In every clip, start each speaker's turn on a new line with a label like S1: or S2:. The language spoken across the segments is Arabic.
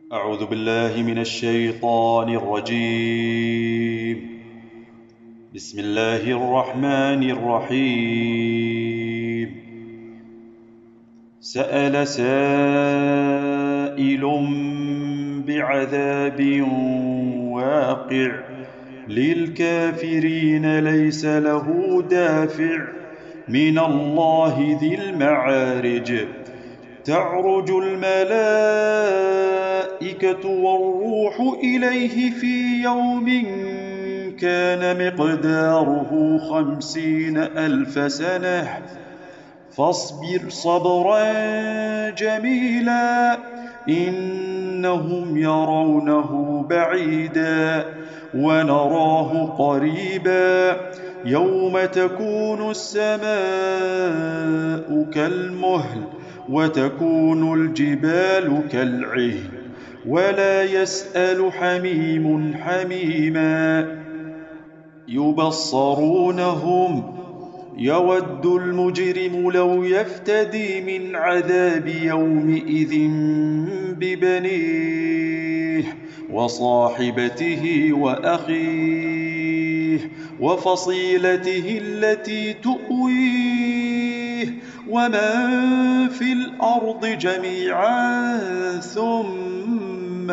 S1: أعوذ بالله من الشيطان الرجيم. بسم الله الرحمن الرحيم. سأل سائل بعذاب واقع للكافرين ليس له دافع من الله ذي المعارج. تعرج الملائكة والروح إليه في يوم كان مقداره 50,000 سنة فاصبر صبرا جميلا إنهم يرونه بعيدا ونراه قريبا يوم تكون السماء كالمهل وتكون الجبال كالعهن ولا يسأل حميم حميما يبصرونهم يود المجرم لو يفتدي من عذاب يومئذ ببنيه وصاحبته وأخيه وفصيلته التي تؤويه ومن في الأرض جميعا ثم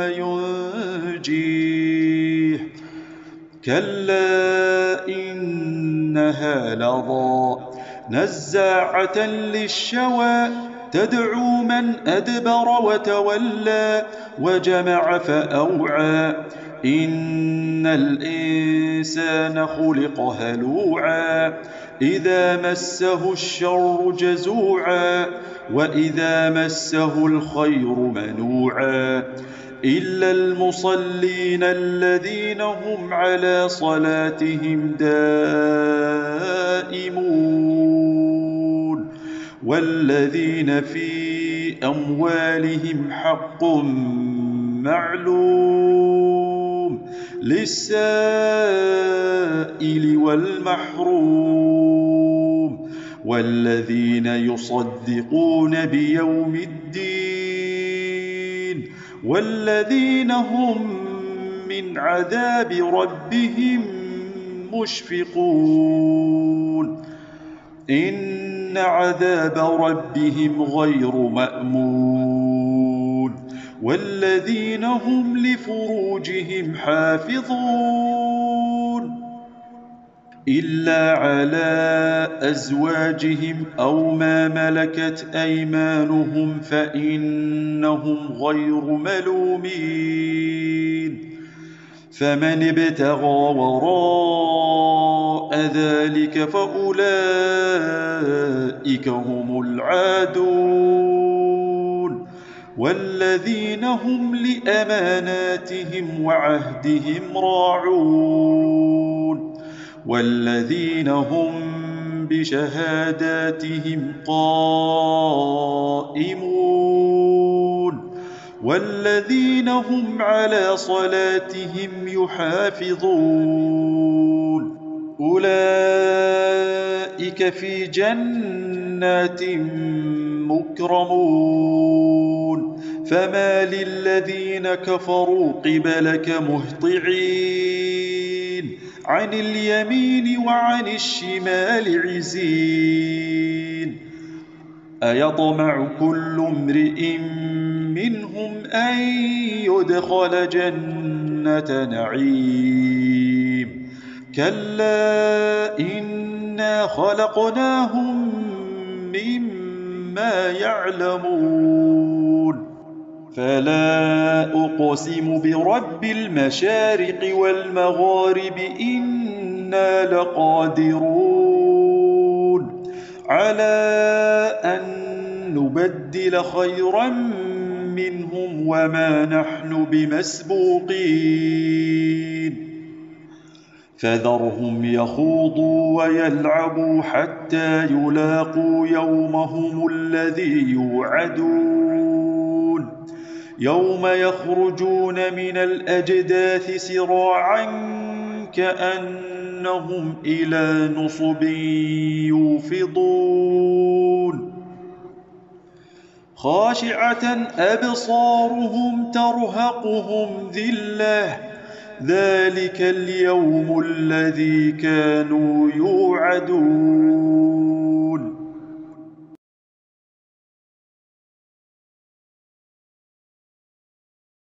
S1: ينجيه كلا إنها لظى نزاعة للشوى تدعو من أدبر وتولى وجمع فأوعى إن الإنسان خلق هلوعا إذا مسه الشر جزوعا وإذا مسه الخير منوعا إلا المصلين الذين هم على صلاتهم دائمون والذين في أموالهم حق معلوم للسائل والمحروم والذين يصدقون بيوم الدين والذين هم من عذاب ربهم مشفقون إن عذاب ربهم غير مأمون والذين هم لفروجهم حافظون إلا على أزواجهم أو ما ملكت أيمانهم فإنهم غير ملومين فمن ابتغى وراء ذلك فأولئك هم العادون والذين هم لأماناتهم وعهدهم راعون والذين هم بشهاداتهم قائمون والذين هم على صلاتهم يحافظون أولئك في جنات مكرمون فما للذين كفروا قبلك مهطعين عن اليمين وعن الشمال عزين أيطمع كل امرئ منهم أن يدخل جنة نعيم كلا إنا خلقناهم مما يعلمون فلا أقسم برب المشارق والمغارب إنا لقادرون على أن نبدل خيرا منهم وما نحن بمسبوقين فذرهم يخوضوا ويلعبوا حتى يلاقوا يومهم الذي يوعدون يوم يخرجون من الأجداث سراعا كأنهم إلى نصب يوفضون خاشعة أبصارهم ترهقهم ذلة ذلك اليوم الذي كانوا يوعدون.